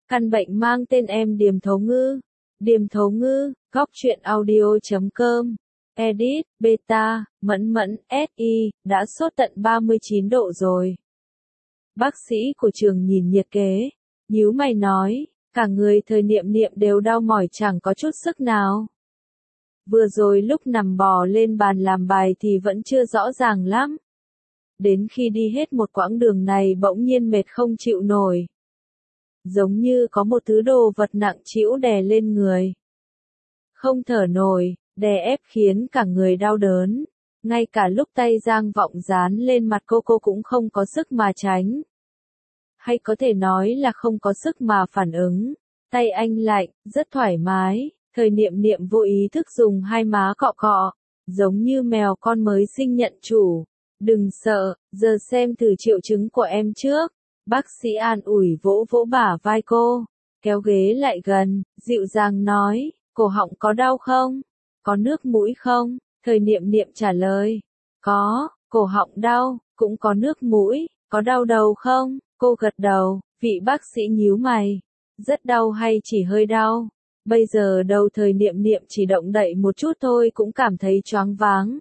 Căn bệnh mang tên em Điềm Thấu Ngư. Điềm Thấu Ngư, góc truyện audio.com. Edit, beta, mẫn mẫn, SI, đã sốt tận 39 độ rồi. Bác sĩ của trường nhìn nhiệt kế, nhíu mày nói, cả người thời niệm niệm đều đau mỏi chẳng có chút sức nào. Vừa rồi lúc nằm bò lên bàn làm bài thì vẫn chưa rõ ràng lắm. Đến khi đi hết một quãng đường này bỗng nhiên mệt không chịu nổi. Giống như có một thứ đồ vật nặng trĩu đè lên người. Không thở nổi, đè ép khiến cả người đau đớn. Ngay cả lúc tay Giang Vọng dán lên mặt cô cũng không có sức mà tránh. Hay có thể nói là không có sức mà phản ứng. Tay anh lạnh, rất thoải mái, thời niệm niệm vô ý thức dùng hai má cọ cọ, giống như mèo con mới sinh nhận chủ. Đừng sợ, giờ xem thử triệu chứng của em trước. Bác sĩ an ủi vỗ vỗ bả vai cô, kéo ghế lại gần, dịu dàng nói, cổ họng có đau không? Có nước mũi không? Thời niệm niệm trả lời, có, cổ họng đau, cũng có nước mũi, có đau đầu không? Cô gật đầu, vị bác sĩ nhíu mày, rất đau hay chỉ hơi đau? Bây giờ đầu thời niệm niệm chỉ động đậy một chút thôi cũng cảm thấy choáng váng.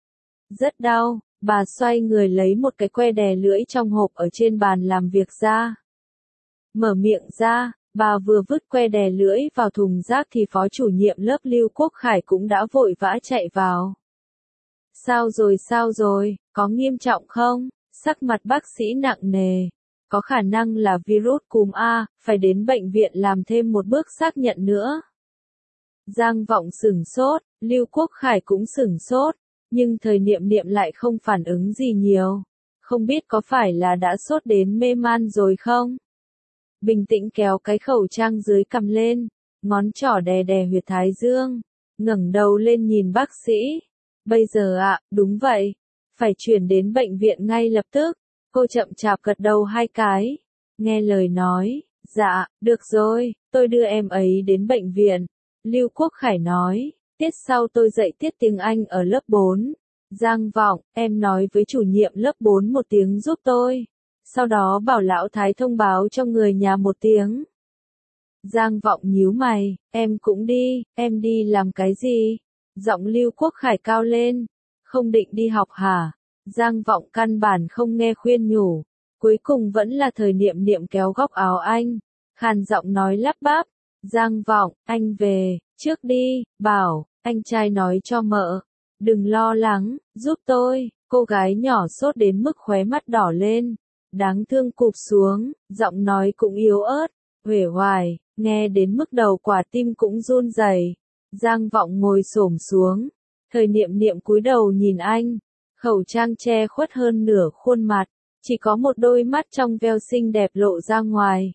Rất đau. Bà xoay người lấy một cái que đè lưỡi trong hộp ở trên bàn làm việc ra. Mở miệng ra, bà vừa vứt que đè lưỡi vào thùng rác thì phó chủ nhiệm lớp Lưu Quốc Khải cũng đã vội vã chạy vào. Sao rồi, có nghiêm trọng không? Sắc mặt bác sĩ nặng nề. Có khả năng là virus cúm A, phải đến bệnh viện làm thêm một bước xác nhận nữa. Giang Vọng sửng sốt, Lưu Quốc Khải cũng sửng sốt. Nhưng thời niệm niệm lại không phản ứng gì nhiều. Không biết có phải là đã sốt đến mê man rồi không? Bình tĩnh kéo cái khẩu trang dưới cằm lên, ngón trỏ đè đè huyệt thái dương, ngẩng đầu lên nhìn bác sĩ. Bây giờ ạ, đúng vậy, phải chuyển đến bệnh viện ngay lập tức. Cô chậm chạp gật đầu hai cái, nghe lời nói, dạ, được rồi, tôi đưa em ấy đến bệnh viện. Lưu Quốc Khải nói. Tiết sau tôi dạy tiết tiếng Anh ở lớp 4. Giang Vọng, em nói với chủ nhiệm lớp 4 một tiếng giúp tôi. Sau đó bảo lão Thái thông báo cho người nhà một tiếng. Giang Vọng nhíu mày, em cũng đi, em đi làm cái gì? Giọng Lưu Quốc Khải cao lên. Không định đi học hả? Giang Vọng căn bản không nghe khuyên nhủ. Cuối cùng vẫn là thời niệm niệm kéo góc áo anh. Khàn giọng nói lắp bắp. Giang Vọng, anh về, trước đi, bảo. Anh trai nói cho mợ, đừng lo lắng, giúp tôi. Cô gái nhỏ sốt đến mức khóe mắt đỏ lên, đáng thương cụp xuống, giọng nói cũng yếu ớt, uể oải, nghe đến mức đầu quả tim cũng run rẩy. Giang Vọng ngồi xổm xuống, thời niệm niệm cúi đầu nhìn anh, khẩu trang che khuất hơn nửa khuôn mặt, chỉ có một đôi mắt trong veo xinh đẹp lộ ra ngoài.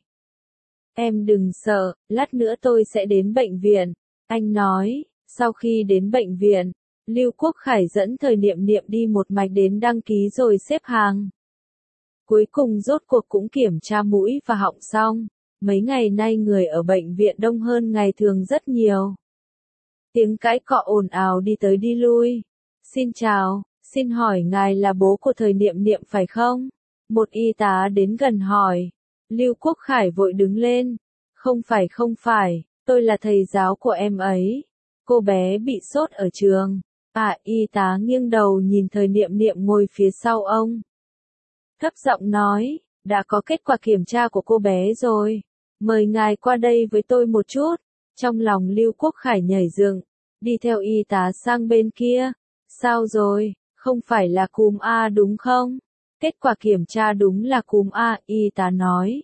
Em đừng sợ, lát nữa tôi sẽ đến bệnh viện, anh nói. Sau khi đến bệnh viện, Lưu Quốc Khải dẫn thời niệm niệm đi một mạch đến đăng ký rồi xếp hàng. Cuối cùng rốt cuộc cũng kiểm tra mũi và họng xong. Mấy ngày nay người ở bệnh viện đông hơn ngày thường rất nhiều. Tiếng cãi cọ ồn ào đi tới đi lui. Xin chào, xin hỏi ngài là bố của thời niệm niệm phải không? Một y tá đến gần hỏi. Lưu Quốc Khải vội đứng lên. Không phải, tôi là thầy giáo của em ấy. Cô bé bị sốt ở trường. Y tá nghiêng đầu nhìn thời niệm niệm ngồi phía sau ông. Thấp giọng nói, đã có kết quả kiểm tra của cô bé rồi. Mời ngài qua đây với tôi một chút. Trong lòng Lưu Quốc Khải nhảy dựng, đi theo y tá sang bên kia. Sao rồi, không phải là cúm A đúng không? Kết quả kiểm tra đúng là cúm A, y tá nói.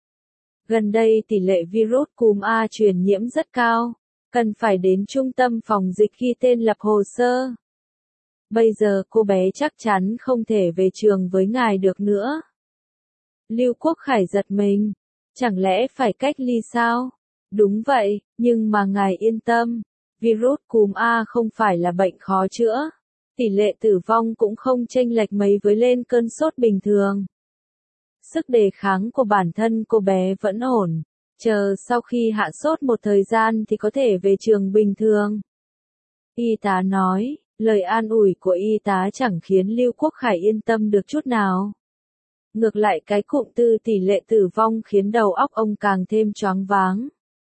Gần đây tỷ lệ virus cúm A truyền nhiễm rất cao. Cần phải đến trung tâm phòng dịch ghi tên lập hồ sơ. Bây giờ cô bé chắc chắn không thể về trường với ngài được nữa. Lưu Quốc Khải giật mình. Chẳng lẽ phải cách ly sao? Đúng vậy, nhưng mà ngài yên tâm. Virus cúm A không phải là bệnh khó chữa. Tỷ lệ tử vong cũng không chênh lệch mấy với lên cơn sốt bình thường. Sức đề kháng của bản thân cô bé vẫn ổn. Chờ sau khi hạ sốt một thời gian thì có thể về trường bình thường. Y tá nói, lời an ủi của y tá chẳng khiến Lưu Quốc Khải yên tâm được chút nào. Ngược lại cái cụm từ tỷ lệ tử vong khiến đầu óc ông càng thêm choáng váng.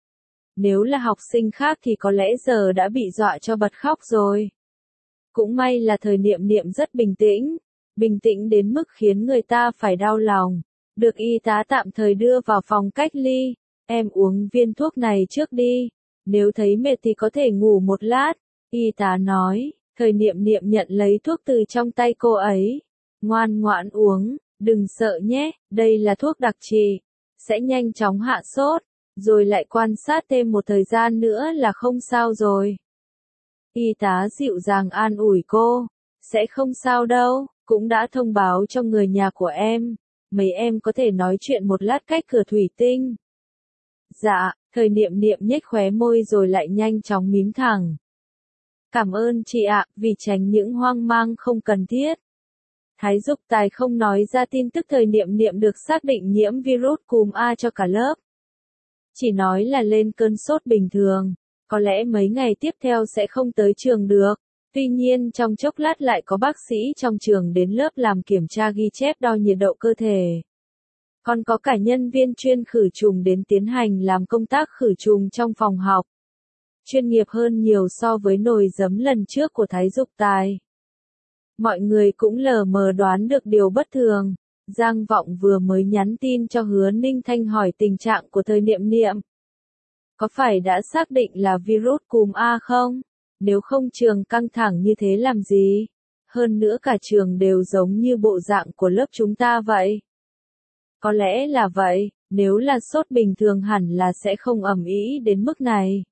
Nếu là học sinh khác thì có lẽ giờ đã bị dọa cho bật khóc rồi. Cũng may là thời Niệm Niệm rất bình tĩnh đến mức khiến người ta phải đau lòng. Được y tá tạm thời đưa vào phòng cách ly, em uống viên thuốc này trước đi, nếu thấy mệt thì có thể ngủ một lát, y tá nói, thời Niệm Niệm nhận lấy thuốc từ trong tay cô ấy. Ngoan ngoãn uống, đừng sợ nhé, đây là thuốc đặc trị, sẽ nhanh chóng hạ sốt, rồi lại quan sát thêm một thời gian nữa là không sao rồi. Y tá dịu dàng an ủi cô, sẽ không sao đâu, cũng đã thông báo cho người nhà của em, mấy em có thể nói chuyện một lát cách cửa thủy tinh. Dạ, thời Niệm Niệm nhếch khóe môi rồi lại nhanh chóng mím thẳng. Cảm ơn chị ạ, vì tránh những hoang mang không cần thiết. Thái Dục Tài không nói ra tin tức thời Niệm Niệm được xác định nhiễm virus cúm A cho cả lớp. Chỉ nói là lên cơn sốt bình thường, có lẽ mấy ngày tiếp theo sẽ không tới trường được. Tuy nhiên trong chốc lát lại có bác sĩ trong trường đến lớp làm kiểm tra ghi chép đo nhiệt độ cơ thể. Còn có cả nhân viên chuyên khử trùng đến tiến hành làm công tác khử trùng trong phòng học. Chuyên nghiệp hơn nhiều so với nồi giấm lần trước của Thái Dục Tài. Mọi người cũng lờ mờ đoán được điều bất thường. Giang Vọng vừa mới nhắn tin cho Hứa Ninh Thanh hỏi tình trạng của thời Niệm Niệm. Có phải đã xác định là virus cúm A không? Nếu không trường căng thẳng như thế làm gì? Hơn nữa cả trường đều giống như bộ dạng của lớp chúng ta vậy. Có lẽ là vậy, nếu là sốt bình thường hẳn là sẽ không ầm ĩ đến mức này.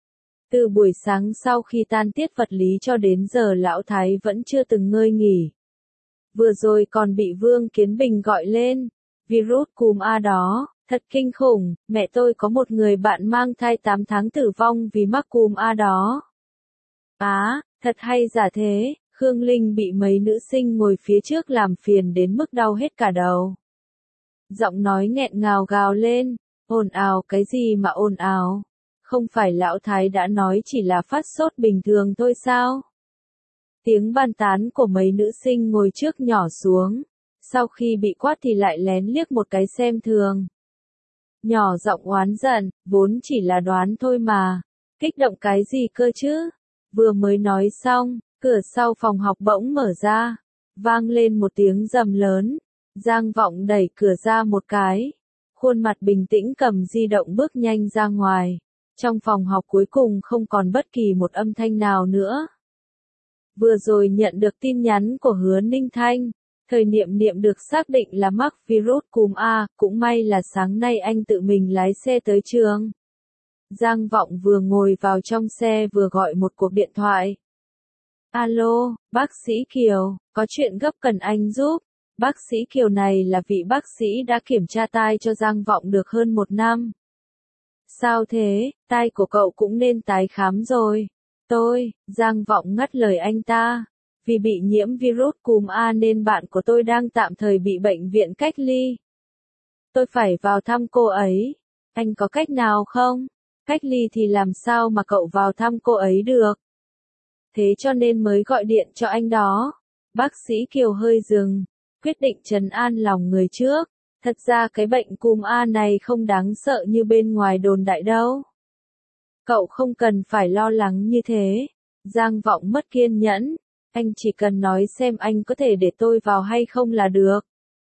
Từ buổi sáng sau khi tan tiết vật lý cho đến giờ lão Thái vẫn chưa từng ngơi nghỉ. Vừa rồi còn bị Vương Kiến Bình gọi lên. Virus cúm A đó, thật kinh khủng, mẹ tôi có một người bạn mang thai 8 tháng tử vong vì mắc cúm A đó. Thật hay giả thế, Khương Linh bị mấy nữ sinh ngồi phía trước làm phiền đến mức đau hết cả đầu. Giọng nói nghẹn ngào gào lên, ồn ào cái gì mà ồn ào? Không phải lão Thái đã nói chỉ là phát sốt bình thường thôi sao? Tiếng bàn tán của mấy nữ sinh ngồi trước nhỏ xuống, sau khi bị quát thì lại lén liếc một cái xem thường. Nhỏ giọng oán giận, vốn chỉ là đoán thôi mà, kích động cái gì cơ chứ? Vừa mới nói xong, cửa sau phòng học bỗng mở ra, vang lên một tiếng rầm lớn. Giang Vọng đẩy cửa ra một cái, khuôn mặt bình tĩnh cầm di động bước nhanh ra ngoài. Trong phòng học cuối cùng không còn bất kỳ một âm thanh nào nữa. Vừa rồi nhận được tin nhắn của Hứa Ninh Thanh, thời Niệm Niệm được xác định là mắc virus cúm A, cũng may là sáng nay anh tự mình lái xe tới trường. Giang Vọng vừa ngồi vào trong xe vừa gọi một cuộc điện thoại. Alo, bác sĩ Kiều, có chuyện gấp cần anh giúp. Bác sĩ Kiều này là vị bác sĩ đã kiểm tra tai cho Giang Vọng được hơn 1 năm. Sao thế, tai của cậu cũng nên tái khám rồi. Giang Vọng ngắt lời anh ta. Vì bị nhiễm virus cúm A nên bạn của tôi đang tạm thời bị bệnh viện cách ly. Tôi phải vào thăm cô ấy. Anh có cách nào không? Cách ly thì làm sao mà cậu vào thăm cô ấy được? Thế cho nên mới gọi điện cho anh đó. Bác sĩ Kiều hơi dừng, quyết định trấn an lòng người trước. Thật ra cái bệnh cúm A này không đáng sợ như bên ngoài đồn đại đâu. Cậu không cần phải lo lắng như thế. Giang Vọng mất kiên nhẫn. Anh chỉ cần nói xem anh có thể để tôi vào hay không là được.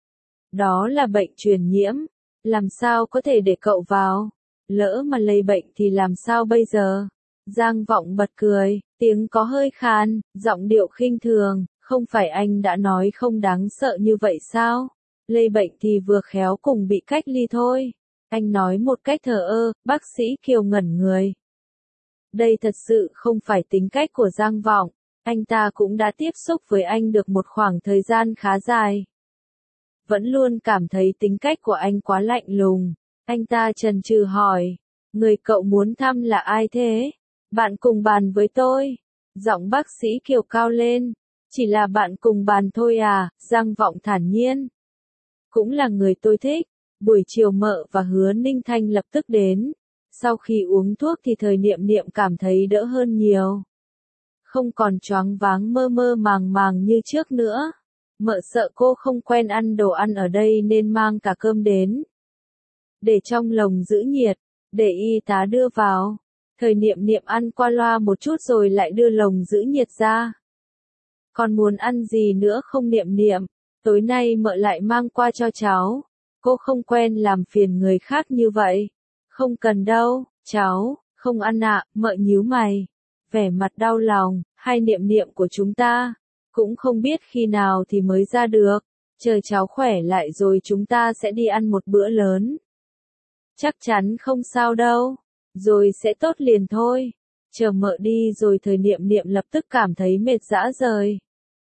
Đó là bệnh truyền nhiễm. Làm sao có thể để cậu vào? Lỡ mà lây bệnh thì làm sao bây giờ? Giang Vọng bật cười, tiếng có hơi khan, giọng điệu khinh thường. Không phải anh đã nói không đáng sợ như vậy sao? Lây bệnh thì vừa khéo cùng bị cách ly thôi. Anh nói một cách thờ ơ, bác sĩ Kiều ngẩn người. Đây thật sự không phải tính cách của Giang Vọng. Anh ta cũng đã tiếp xúc với anh được một khoảng thời gian khá dài. Vẫn luôn cảm thấy tính cách của anh quá lạnh lùng. Anh ta chần chừ hỏi. Người cậu muốn thăm là ai thế? Bạn cùng bàn với tôi. Giọng bác sĩ Kiều cao lên. Chỉ là bạn cùng bàn thôi à, Giang Vọng thản nhiên. Cũng là người tôi thích. Buổi chiều Mợ và Hứa Ninh Thanh lập tức đến. Sau khi uống thuốc thì thời Niệm Niệm cảm thấy đỡ hơn nhiều. Không còn choáng váng mơ mơ màng màng như trước nữa. Mợ sợ cô không quen ăn đồ ăn ở đây nên mang cả cơm đến. Để trong lồng giữ nhiệt, để y tá đưa vào. Thời Niệm Niệm ăn qua loa một chút rồi lại đưa lồng giữ nhiệt ra. Còn muốn ăn gì nữa không Niệm Niệm? Tối nay mợ lại mang qua cho cháu. Cô không quen làm phiền người khác như vậy. Không cần đâu, cháu, không ăn ạ, mợ nhíu mày. Vẻ mặt đau lòng, hai Niệm Niệm của chúng ta. Cũng không biết khi nào thì mới ra được. Chờ cháu khỏe lại rồi chúng ta sẽ đi ăn một bữa lớn. Chắc chắn không sao đâu. Rồi sẽ tốt liền thôi. Chờ mợ đi rồi Thời Niệm Niệm lập tức cảm thấy mệt rã rời.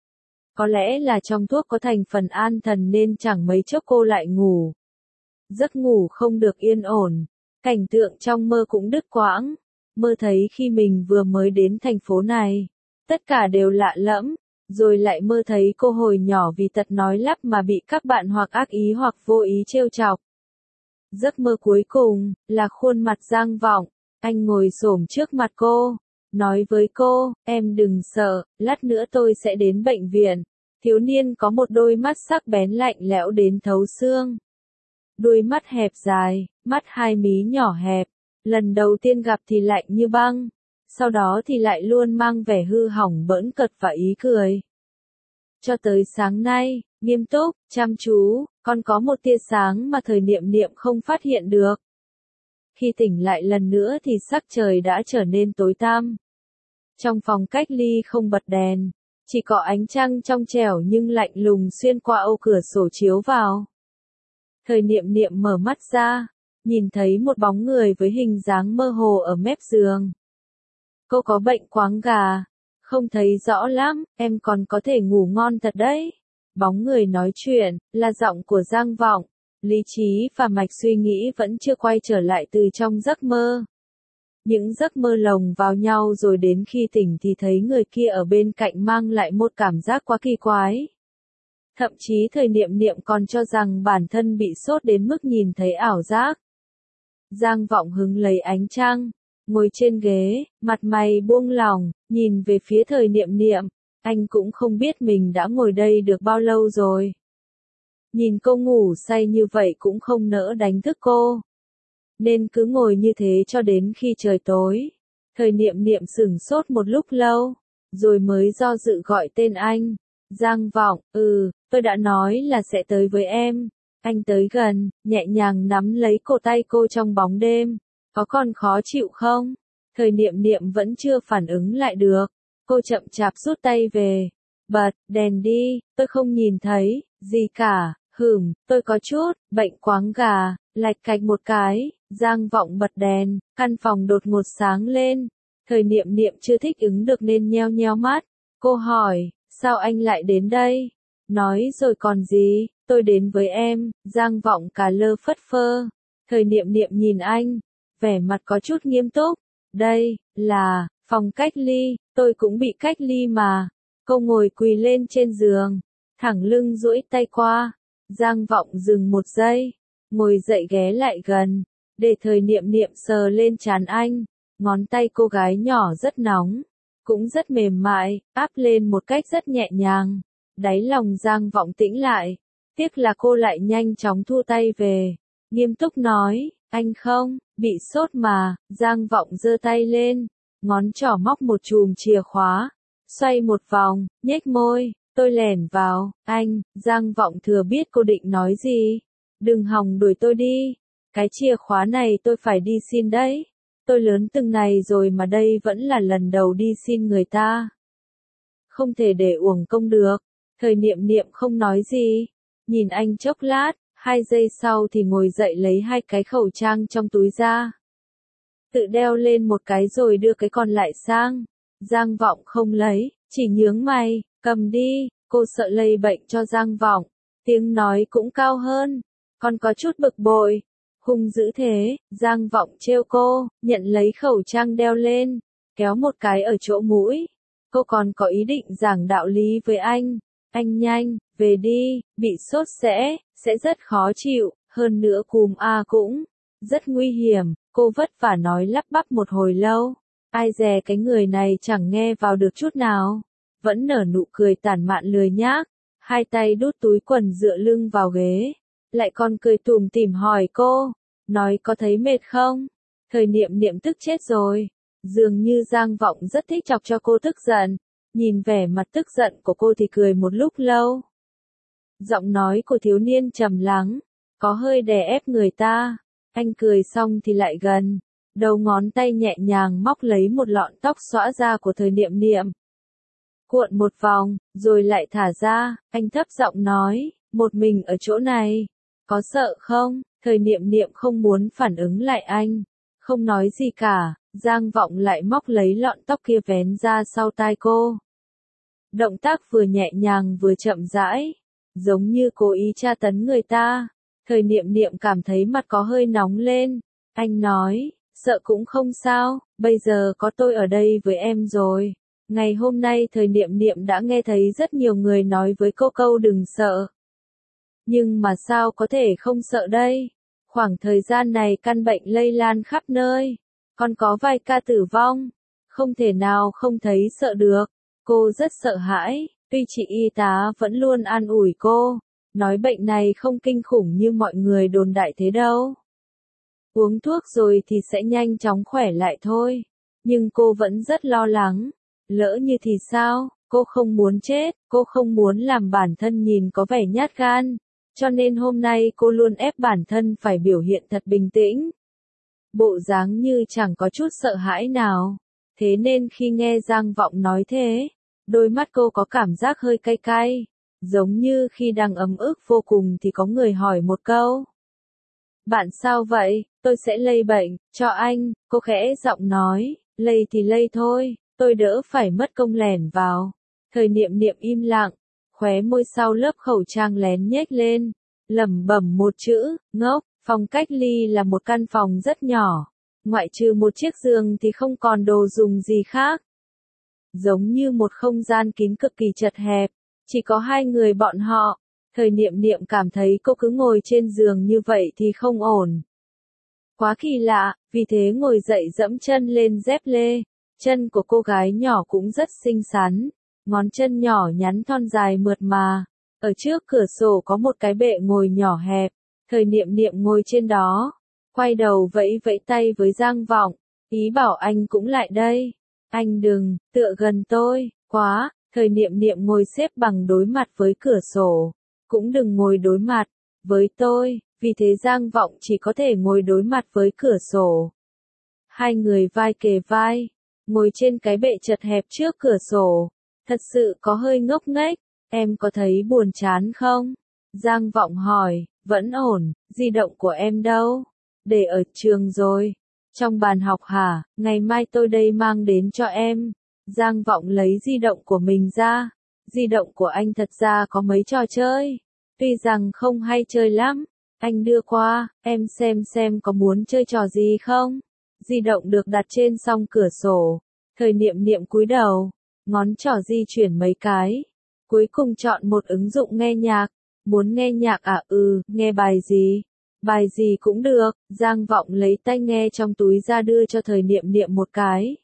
Có lẽ là trong thuốc có thành phần an thần nên chẳng mấy chốc cô lại ngủ. Giấc ngủ không được yên ổn. Cảnh tượng trong mơ cũng đứt quãng. Mơ thấy khi mình vừa mới đến thành phố này. Tất cả đều lạ lẫm. Rồi lại mơ thấy cô hồi nhỏ vì tật nói lắp mà bị các bạn hoặc ác ý hoặc vô ý trêu chọc. Giấc mơ cuối cùng là khuôn mặt Giang Vọng. Anh ngồi xổm trước mặt cô. Nói với cô, em đừng sợ, lát nữa tôi sẽ đến bệnh viện. Thiếu niên có một đôi mắt sắc bén lạnh lẽo đến thấu xương. Đôi mắt hẹp dài, mắt hai mí nhỏ hẹp. Lần đầu tiên gặp thì lạnh như băng. Sau đó thì lại luôn mang vẻ hư hỏng bỡn cợt và ý cười. Cho tới sáng nay, nghiêm túc, chăm chú, còn có một tia sáng mà Thời Niệm Niệm không phát hiện được. Khi tỉnh lại lần nữa thì sắc trời đã trở nên tối tăm. Trong phòng cách ly không bật đèn, chỉ có ánh trăng trong trẻo nhưng lạnh lùng xuyên qua ô cửa sổ chiếu vào. Thời Niệm Niệm mở mắt ra, nhìn thấy một bóng người với hình dáng mơ hồ ở mép giường. Cô có bệnh quáng gà, không thấy rõ lắm, em còn có thể ngủ ngon thật đấy. Bóng người nói chuyện, là giọng của Giang Vọng. Lý trí và mạch suy nghĩ vẫn chưa quay trở lại từ trong giấc mơ. Những giấc mơ lồng vào nhau rồi đến khi tỉnh thì thấy người kia ở bên cạnh mang lại một cảm giác quá kỳ quái. Thậm chí Thời Niệm Niệm còn cho rằng bản thân bị sốt đến mức nhìn thấy ảo giác. Giang Vọng hứng lấy ánh trăng, ngồi trên ghế, mặt mày buông lỏng, nhìn về phía Thời Niệm Niệm. Anh cũng không biết mình đã ngồi đây được bao lâu rồi. Nhìn cô ngủ say như vậy cũng không nỡ đánh thức cô. Nên cứ ngồi như thế cho đến khi trời tối. Thời Niệm Niệm sửng sốt một lúc lâu, rồi mới do dự gọi tên anh. Giang Vọng, tôi đã nói là sẽ tới với em. Anh tới gần, nhẹ nhàng nắm lấy cổ tay cô trong bóng đêm. Có còn khó chịu không? Thời Niệm Niệm vẫn chưa phản ứng lại được. Cô chậm chạp rút tay về. Bật đèn đi, tôi không nhìn thấy gì cả. Tôi có chút bệnh quáng gà. Lạch cạch một cái, Giang Vọng bật đèn, căn phòng đột ngột sáng lên. Thời Niệm Niệm chưa thích ứng được nên nheo nheo mắt. Cô hỏi, sao anh lại đến đây? Nói rồi còn gì, tôi đến với em. Giang Vọng cà lơ phất phơ. Thời Niệm Niệm nhìn anh, vẻ mặt có chút nghiêm túc. Đây là phòng cách ly, tôi cũng bị cách ly mà. Cô ngồi quỳ lên trên giường, thẳng lưng duỗi tay qua. Giang Vọng dừng một giây, ngồi dậy ghé lại gần, để Thời Niệm Niệm sờ lên trán anh. Ngón tay cô gái nhỏ rất nóng, cũng rất mềm mại, áp lên một cách rất nhẹ nhàng. Đáy lòng Giang Vọng tĩnh lại, tiếc là cô lại nhanh chóng thu tay về. Nghiêm túc nói, anh không, bị sốt mà. Giang Vọng giơ tay lên, ngón trỏ móc một chùm chìa khóa, xoay một vòng, nhếch môi, tôi lẻn vào. Anh, Giang Vọng thừa biết cô định nói gì. Đừng hòng đuổi tôi đi. Cái chìa khóa này tôi phải đi xin đấy. Tôi lớn từng này rồi mà đây vẫn là lần đầu đi xin người ta. Không thể để uổng công được. Thời Niệm Niệm không nói gì. Nhìn anh chốc lát, 2 giây sau thì ngồi dậy lấy 2 cái khẩu trang trong túi ra. Tự đeo lên một cái rồi đưa cái còn lại sang. Giang Vọng không lấy, chỉ nhướng mày, cầm đi. Cô sợ lây bệnh cho Giang Vọng. Tiếng nói cũng cao hơn. Còn có chút bực bội. Hung dữ thế, Giang Vọng trêu cô, nhận lấy khẩu trang đeo lên, kéo một cái ở chỗ mũi. Cô còn có ý định giảng đạo lý với anh. Anh nhanh, về đi, bị sốt sẽ rất khó chịu, hơn nữa cúm A cũng rất nguy hiểm. Cô vất vả nói lắp bắp một hồi lâu. Ai dè cái người này chẳng nghe vào được chút nào. Vẫn nở nụ cười tản mạn lười nhác. hai tay đút túi quần dựa lưng vào ghế, lại còn cười tủm tỉm hỏi cô, nói có thấy mệt không? Thời niệm niệm tức chết rồi, dường như Giang Vọng rất thích chọc cho cô tức giận, nhìn vẻ mặt tức giận của cô thì cười một lúc lâu. Giọng nói của thiếu niên trầm lắng, có hơi đè ép người ta, anh cười xong thì lại gần, đầu ngón tay nhẹ nhàng móc lấy một lọn tóc xõa ra của thời niệm niệm. Cuộn một vòng, rồi lại thả ra, anh thấp giọng nói, một mình ở chỗ này, có sợ không? Thời niệm niệm không muốn phản ứng lại anh, không nói gì cả, Giang Vọng lại móc lấy lọn tóc kia vén ra sau tai cô. Động tác vừa nhẹ nhàng vừa chậm rãi, giống như cố ý tra tấn người ta. Thời niệm niệm cảm thấy mặt có hơi nóng lên, anh nói, sợ cũng không sao, bây giờ có tôi ở đây với em rồi. Ngày hôm nay thời niệm niệm đã nghe thấy rất nhiều người nói với cô câu đừng sợ. Nhưng mà sao có thể không sợ đây? Khoảng thời gian này căn bệnh lây lan khắp nơi, còn có vài ca tử vong, không thể nào không thấy sợ được. Cô rất sợ hãi, tuy chị y tá vẫn luôn an ủi cô, nói bệnh này không kinh khủng như mọi người đồn đại thế đâu. Uống thuốc rồi thì sẽ nhanh chóng khỏe lại thôi, nhưng cô vẫn rất lo lắng. Lỡ như thì sao, cô không muốn chết, cô không muốn làm bản thân nhìn có vẻ nhát gan, cho nên hôm nay cô luôn ép bản thân phải biểu hiện thật bình tĩnh. Bộ dáng như chẳng có chút sợ hãi nào, thế nên khi nghe Giang Vọng nói thế, đôi mắt cô có cảm giác hơi cay cay, giống như khi đang ấm ức vô cùng thì có người hỏi một câu. Bạn sao vậy, tôi sẽ lây bệnh, cho anh, cô khẽ giọng nói, lây thì lây thôi. Tôi đỡ phải mất công lẻn vào. Thời niệm niệm im lặng, khóe môi sau lớp khẩu trang lén nhếch lên, lẩm bẩm một chữ, ngốc. Phòng cách ly là một căn phòng rất nhỏ, ngoại trừ một chiếc giường thì không còn đồ dùng gì khác. Giống như một không gian kín cực kỳ chật hẹp, chỉ có hai người bọn họ. Thời niệm niệm cảm thấy cô cứ ngồi trên giường như vậy thì không ổn. Quá kỳ lạ, vì thế ngồi dậy dẫm chân lên dép lê. Chân của cô gái nhỏ cũng rất xinh xắn, ngón chân nhỏ nhắn thon dài mượt mà. Ở trước cửa sổ có một cái bệ ngồi nhỏ hẹp, thời niệm niệm ngồi trên đó, quay đầu vẫy vẫy tay với Giang Vọng, ý bảo anh cũng lại đây. Anh đừng, tựa gần tôi, quá, thời niệm niệm ngồi xếp bằng đối mặt với cửa sổ, cũng đừng ngồi đối mặt với tôi, vì thế Giang Vọng chỉ có thể ngồi đối mặt với cửa sổ. Hai người vai kề vai, ngồi trên cái bệ chật hẹp trước cửa sổ, thật sự có hơi ngốc nghếch, em có thấy buồn chán không? Giang Vọng hỏi, vẫn ổn, di động của em đâu? Để ở trường rồi. Trong bàn học hả, ngày mai tôi đây mang đến cho em. Giang Vọng lấy di động của mình ra. Di động của anh thật ra có mấy trò chơi. Tuy rằng không hay chơi lắm, anh đưa qua, em xem có muốn chơi trò gì không? Di động được đặt trên song cửa sổ. Thời niệm niệm cúi đầu, ngón trỏ di chuyển mấy cái. Cuối cùng chọn một ứng dụng nghe nhạc. Muốn nghe nhạc à? Nghe bài gì? Bài gì cũng được. Giang Vọng lấy tai nghe trong túi ra đưa cho thời niệm niệm một cái.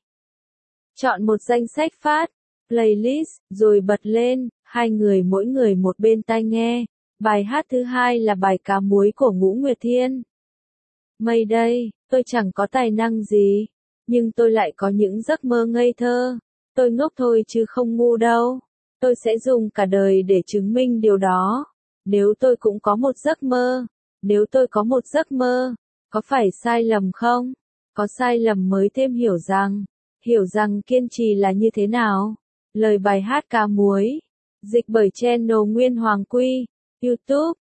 Chọn một danh sách phát, playlist, rồi bật lên, hai người mỗi người một bên tai nghe. Bài hát thứ hai là bài Cá Muối của Ngũ Nguyệt Thiên. Mây đây, tôi chẳng có tài năng gì, nhưng tôi lại có những giấc mơ ngây thơ. Tôi ngốc thôi chứ không ngu đâu. Tôi sẽ dùng cả đời để chứng minh điều đó. Nếu tôi cũng có một giấc mơ, nếu tôi có một giấc mơ, có phải sai lầm không? Có sai lầm mới thêm hiểu rằng kiên trì là như thế nào. Lời bài hát Cá Muối, dịch bởi channel Nguyên Hoàng Quy, YouTube,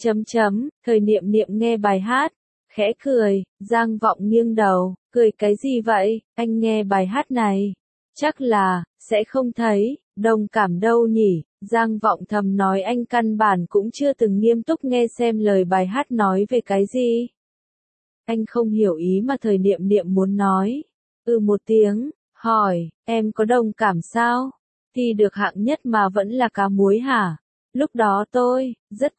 thời niệm niệm nghe bài hát, khẽ cười, Giang Vọng nghiêng đầu, cười cái gì vậy, anh nghe bài hát này, chắc là, sẽ không thấy, đồng cảm đâu nhỉ, Giang Vọng thầm nói anh căn bản cũng chưa từng nghiêm túc nghe xem lời bài hát nói về cái gì. Anh không hiểu ý mà thời niệm niệm muốn nói, một tiếng, hỏi, em có đồng cảm sao? Thi được hạng nhất mà vẫn là Cá Muối hả? Lúc đó tôi, rất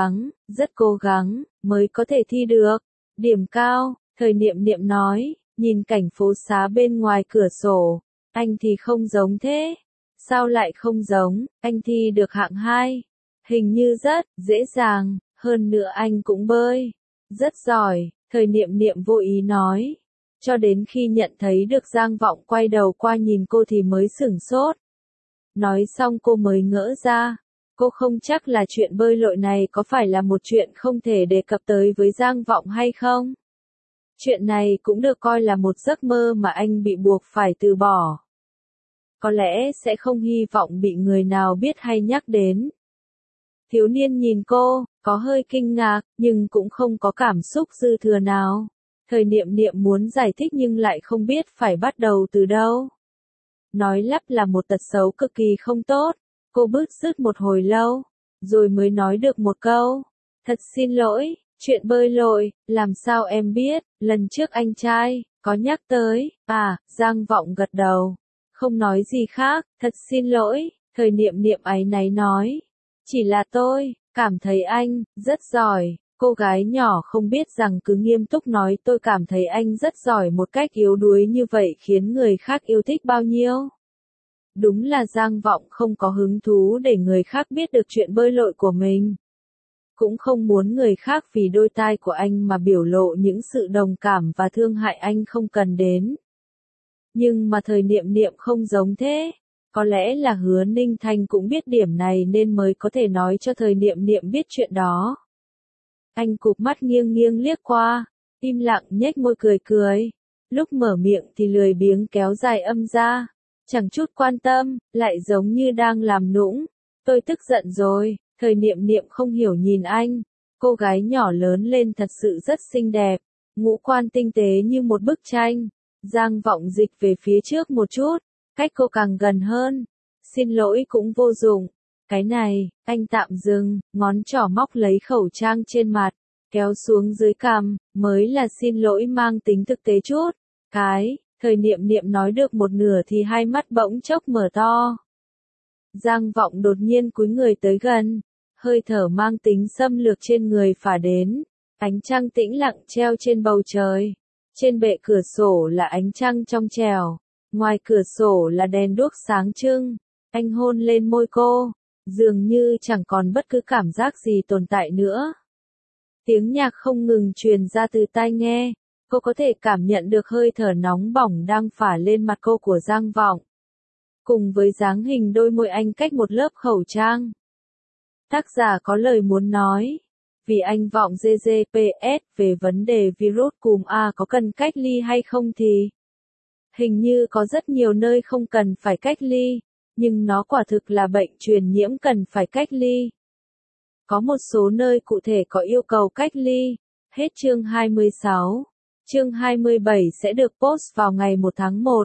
cố gắng, mới có thể thi được. Điểm cao, thời niệm niệm nói, nhìn cảnh phố xá bên ngoài cửa sổ. Anh thì không giống thế. Sao lại không giống, anh thi được hạng 2. Hình như rất dễ dàng, hơn nữa anh cũng bơi rất giỏi, Thời Niệm Niệm vô ý nói. Cho đến khi nhận thấy được Giang Vọng quay đầu qua nhìn cô thì mới sửng sốt. Nói xong cô mới ngỡ ra, cô không chắc là chuyện bơi lội này có phải là một chuyện không thể đề cập tới với Giang Vọng hay không. Chuyện này cũng được coi là một giấc mơ mà anh bị buộc phải từ bỏ. Có lẽ sẽ không hy vọng bị người nào biết hay nhắc đến. Thiếu niên nhìn cô, có hơi kinh ngạc, nhưng cũng không có cảm xúc dư thừa nào. Thời Niệm Niệm muốn giải thích nhưng lại không biết phải bắt đầu từ đâu. Nói lắp là một tật xấu cực kỳ không tốt. Cô bứt rứt một hồi lâu, rồi mới nói được một câu. Thật xin lỗi, chuyện bơi lội, làm sao em biết, lần trước anh trai, có nhắc tới, Giang Vọng gật đầu. Không nói gì khác, thật xin lỗi, Thời Niệm Niệm áy náy nói. Chỉ là tôi, cảm thấy anh, rất giỏi. Cô gái nhỏ không biết rằng cứ nghiêm túc nói tôi cảm thấy anh rất giỏi một cách yếu đuối như vậy khiến người khác yêu thích bao nhiêu. Đúng là Giang Vọng không có hứng thú để người khác biết được chuyện bơi lội của mình. Cũng không muốn người khác vì đôi tai của anh mà biểu lộ những sự đồng cảm và thương hại anh không cần đến. Nhưng mà Thời Niệm Niệm không giống thế. Có lẽ là Hứa Ninh Thanh cũng biết điểm này nên mới có thể nói cho Thời Niệm Niệm biết chuyện đó. Anh cụp mắt nghiêng nghiêng liếc qua, im lặng nhếch môi cười cười. Lúc mở miệng thì lười biếng kéo dài âm ra. Chẳng chút quan tâm, lại giống như đang làm nũng. Tôi tức giận rồi, Thời Niệm Niệm không hiểu nhìn anh. Cô gái nhỏ lớn lên thật sự rất xinh đẹp, ngũ quan tinh tế như một bức tranh. Giang Vọng dịch về phía trước một chút, cách cô càng gần hơn. Xin lỗi cũng vô dụng. Cái này, anh tạm dừng, ngón trỏ móc lấy khẩu trang trên mặt, kéo xuống dưới cằm, mới là xin lỗi mang tính thực tế chút. Thời Niệm Niệm nói được một nửa thì hai mắt bỗng chốc mở to. Giang Vọng đột nhiên cúi người tới gần, hơi thở mang tính xâm lược trên người phả đến. Ánh trăng tĩnh lặng treo trên bầu trời. Trên bệ cửa sổ là ánh trăng trong trẻo, ngoài cửa sổ là đèn đuốc sáng trưng. Anh hôn lên môi cô, dường như chẳng còn bất cứ cảm giác gì tồn tại nữa. Tiếng nhạc không ngừng truyền ra từ tai nghe. Cô có thể cảm nhận được hơi thở nóng bỏng đang phả lên mặt cô của Giang Vọng. Cùng với dáng hình đôi môi anh cách một lớp khẩu trang. Tác giả có lời muốn nói. Vì anh Vọng GGPS về vấn đề virus cúm A có cần cách ly hay không thì hình như có rất nhiều nơi không cần phải cách ly, nhưng nó quả thực là bệnh truyền nhiễm cần phải cách ly. Có một số nơi cụ thể có yêu cầu cách ly. Hết chương 26. Chương 27 sẽ được post vào ngày 1 tháng 1.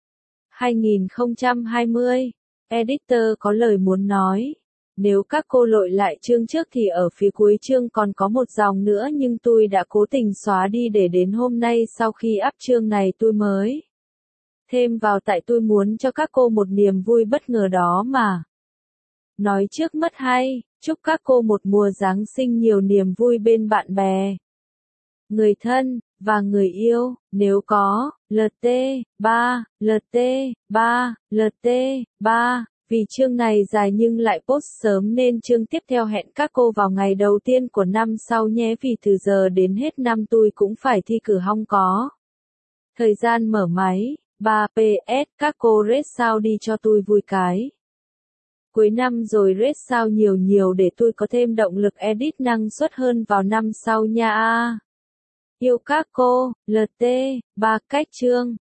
2020. Editor có lời muốn nói. Nếu các cô lội lại chương trước thì ở phía cuối chương còn có một dòng nữa nhưng tôi đã cố tình xóa đi để đến hôm nay sau khi up chương này tôi mới thêm vào tại tôi muốn cho các cô một niềm vui bất ngờ đó mà. Nói trước mất hay, chúc các cô một mùa Giáng sinh nhiều niềm vui bên bạn bè, người thân, và người yêu, nếu có, LT3, LT3, LT3. Vì chương này dài nhưng lại post sớm nên chương tiếp theo hẹn các cô vào ngày đầu tiên của năm sau nhé vì từ giờ đến hết năm tôi cũng phải thi cử hong có. Thời gian mở máy, 3PS các cô rate sao đi cho tôi vui cái. Cuối năm rồi rate sao nhiều nhiều để tôi có thêm động lực edit năng suất hơn vào năm sau nha. Yêu các cô, LT, 3 cách chương.